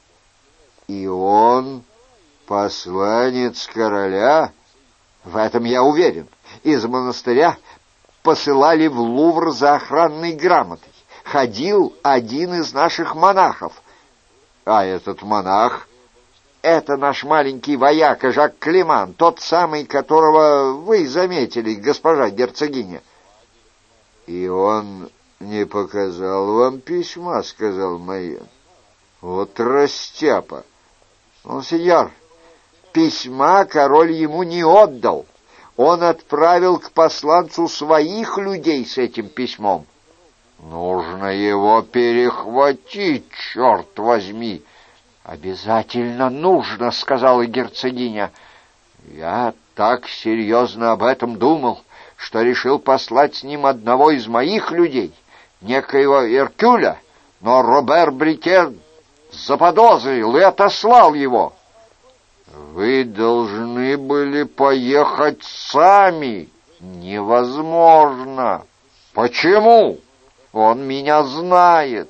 «И он посланец короля?» «В этом я уверен. Из монастыря посылали в Лувр за охранной грамотой. Ходил один из наших монахов». «А этот монах?» «Это наш маленький вояка Жак Климан, тот самый, которого вы заметили, госпожа герцогиня». «И он не показал вам письма?» — сказал Майен. «Вот растяпа!» «Монсеньор, письма король ему не отдал. Он отправил к посланцу своих людей с этим письмом». «Нужно его перехватить, черт возьми!» «Обязательно нужно», — сказала герцогиня. «Я так серьезно об этом думал, что решил послать с ним одного из моих людей, некоего Эркюля, но Робер Брике заподозрил и отослал его». «Вы должны были поехать сами». «Невозможно». «Почему?» «Он меня знает».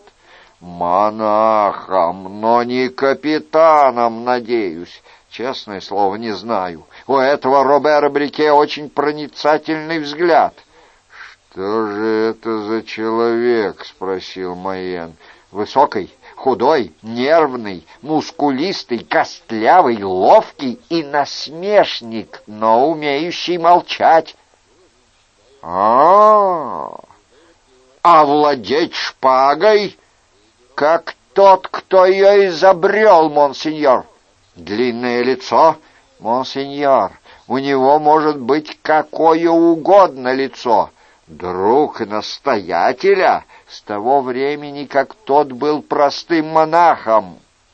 «Монахом, но не капитаном, надеюсь. Честное слово, не знаю. У этого Робера Брике очень проницательный взгляд». «Что же это за человек?» — спросил Майен. «Высокий, худой, нервный, мускулистый, костлявый, ловкий и насмешник, но умеющий молчать». «А-а-а! А владеть шпагой?» «Как тот, кто ее изобрел, монсеньор». «Длинное лицо?» «Монсеньор, у него может быть какое угодно лицо. Друг настоятеля с того времени, как тот был простым монахом».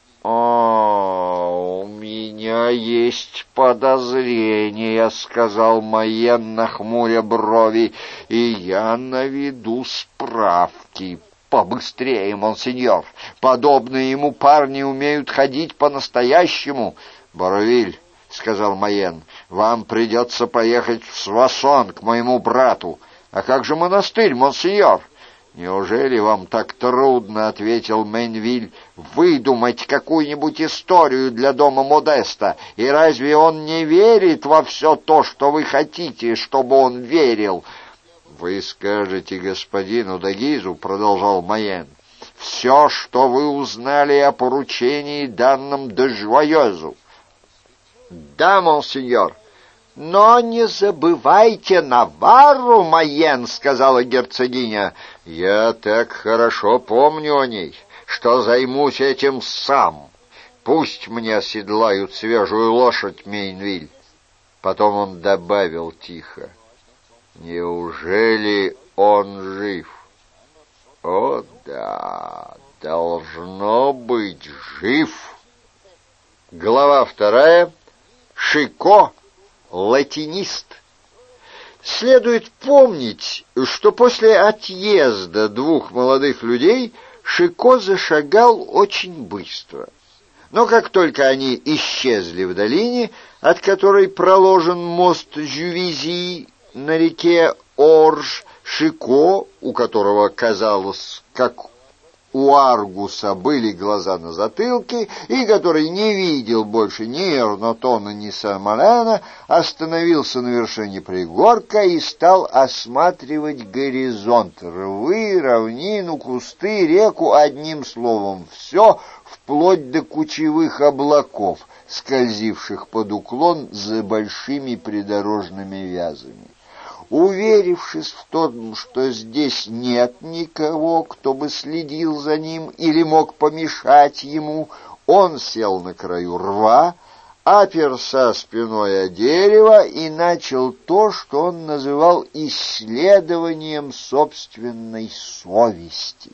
«О, у меня есть подозрение», — сказал Майен, нахмуря брови, — «и я наведу справки». «Побыстрее, монсеньор! Подобные ему парни умеют ходить по-настоящему». «Боровиль», — сказал Майен, — «вам придется поехать в Свассон к моему брату». «А как же монастырь, монсеньор?» «Неужели вам так трудно, — ответил Мейнвиль, — выдумать какую-нибудь историю для дома Модеста? И разве он не верит во все то, что вы хотите, чтобы он верил?» «Вы скажете господину Д'Агизу, — продолжал Майен, — все, что вы узнали о поручении, данном де Жуайозу». «Да, монсеньор, но не забывайте Наварру, Майен, — сказала герцогиня. «Я так хорошо помню о ней, что займусь этим сам. Пусть мне оседлают свежую лошадь, Мейнвиль». Потом он добавил тихо: «Неужели он жив?» «О да, должно быть, жив». Глава вторая. Шико, латинист. Следует помнить, что после отъезда двух молодых людей Шико зашагал очень быстро. Но как только они исчезли в долине, от которой проложен мост Жювези на реке Орж, Шико, у которого, казалось, как у Аргуса были глаза на затылке, и который не видел больше ни Эрнотона, ни Сен-Малена, остановился на вершине пригорка и стал осматривать горизонт, рвы, равнину, кусты, реку, одним словом, все, вплоть до кучевых облаков, скользивших под уклон за большими придорожными вязами. Уверившись в том, что здесь нет никого, кто бы следил за ним или мог помешать ему, он сел на краю рва, оперся спиной о дерево и начал то, что он называл исследованием собственной совести.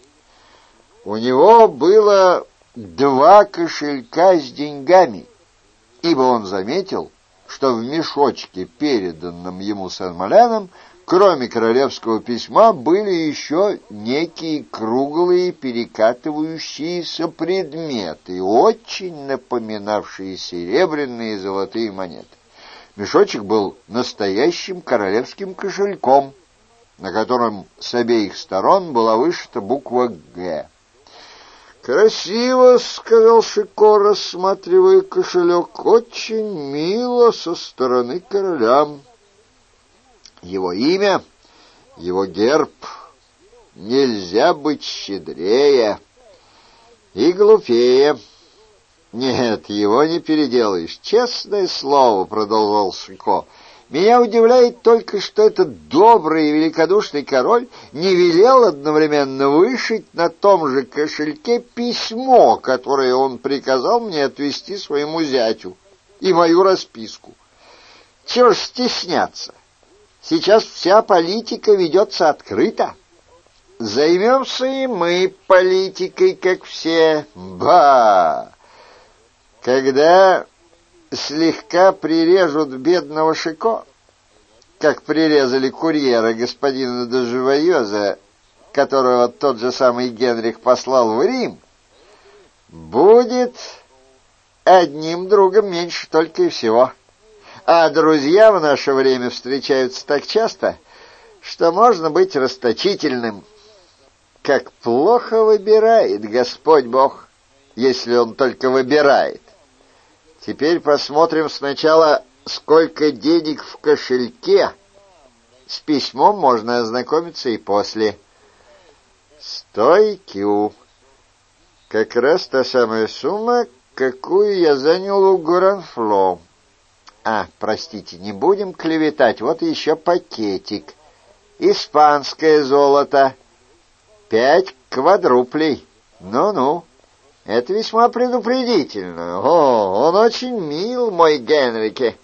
У него было два кошелька с деньгами, ибо он заметил, что в мешочке, переданном ему Сен-Маленом, кроме королевского письма, были еще некие круглые перекатывающиеся предметы, очень напоминавшие серебряные и золотые монеты. Мешочек был настоящим королевским кошельком, на котором с обеих сторон была вышита буква «Г». «Красиво», — сказал Шико, рассматривая кошелек, — «очень мило со стороны короля. Его имя, его герб, нельзя быть щедрее и глупее. Нет, его не переделаешь. Честное слово», — продолжал Шико, — «меня удивляет только, что этот добрый и великодушный король не велел одновременно вышить на том же кошельке письмо, которое он приказал мне отвезти своему зятю, и мою расписку. Чего ж стесняться? Сейчас вся политика ведется открыто. Займемся и мы политикой, как все. Ба! Когда слегка прирежут бедного Шико, как прирезали курьера господина де Жувайоза, которого тот же самый Генрих послал в Рим, будет одним другом меньше только и всего. А друзья в наше время встречаются так часто, что можно быть расточительным. Как плохо выбирает Господь Бог, если Он только выбирает. Теперь посмотрим сначала, сколько денег в кошельке. С письмом можно ознакомиться и после. Стой, Кью. Как раз та самая сумма, какую я занял у Горанфло. А, простите, не будем клеветать, вот еще пакетик. Испанское золото. Пять квадруплей. Ну-ну. Это весьма предупредительно. О, он очень мил, мой Генрике.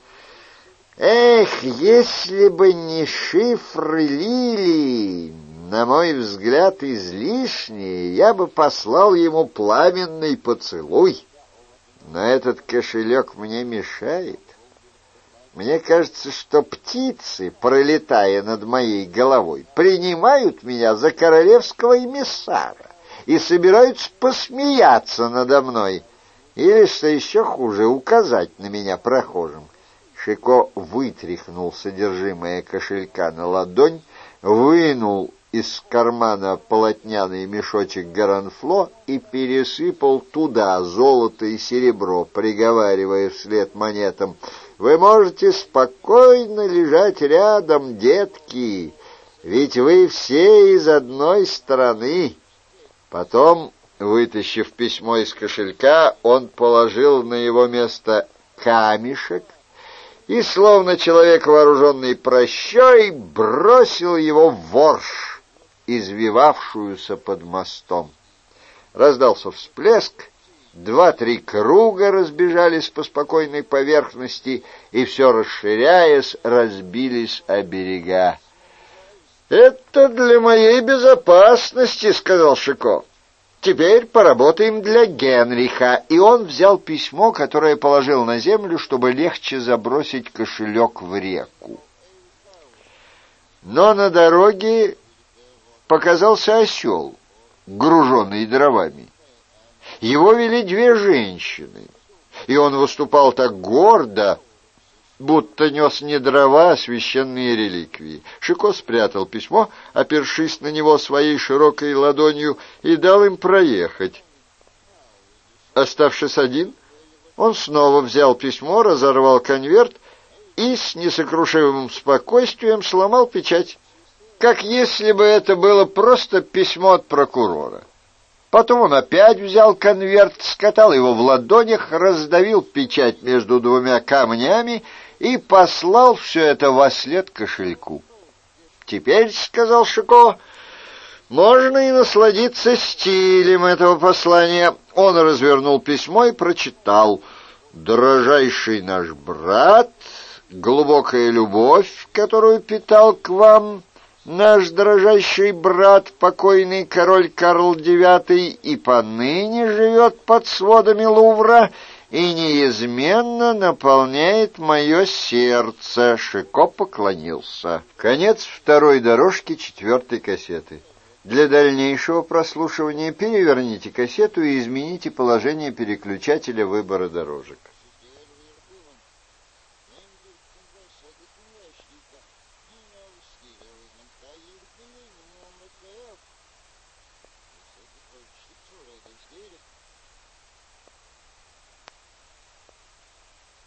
Эх, если бы не шифры лилии, на мой взгляд, излишние, я бы послал ему пламенный поцелуй. Но этот кошелек мне мешает. Мне кажется, что птицы, пролетая над моей головой, принимают меня за королевского эмиссара и собираются посмеяться надо мной, или, что еще хуже, указать на меня прохожим. Шико вытряхнул содержимое кошелька на ладонь, вынул из кармана полотняный мешочек Горанфло и пересыпал туда золото и серебро, приговаривая вслед монетам: «Вы можете спокойно лежать рядом, детки, ведь вы все из одной страны». Потом, вытащив письмо из кошелька, он положил на его место камешек и, словно человек, вооруженный прощой, бросил его в воршь, извивавшуюся под мостом. Раздался всплеск, два-три круга разбежались по спокойной поверхности и, все расширяясь, разбились о берега. «Это для моей безопасности», — сказал Шико. «Теперь поработаем для Генриха». И он взял письмо, которое положил на землю, чтобы легче забросить кошелек в реку. Но на дороге показался осел, груженный дровами. Его вели две женщины, и он выступал так гордо, будто нес не дрова, а священные реликвии. Шико спрятал письмо, опершись на него своей широкой ладонью, и дал им проехать. Оставшись один, он снова взял письмо, разорвал конверт и с несокрушимым спокойствием сломал печать, как если бы это было просто письмо от прокурора. Потом он опять взял конверт, скатал его в ладонях, раздавил печать между двумя камнями и послал все это вослед кошельку. «Теперь, — сказал Шико, — можно и насладиться стилем этого послания». Он развернул письмо и прочитал: «Дорожайший наш брат, глубокая любовь, которую питал к вам наш дрожайший брат, покойный король Карл девятый, и поныне живет под сводами Лувра и неизменно наполняет мое сердце». Шико поклонился. Конец второй дорожки четвертой кассеты. Для дальнейшего прослушивания переверните кассету и измените положение переключателя выбора дорожек.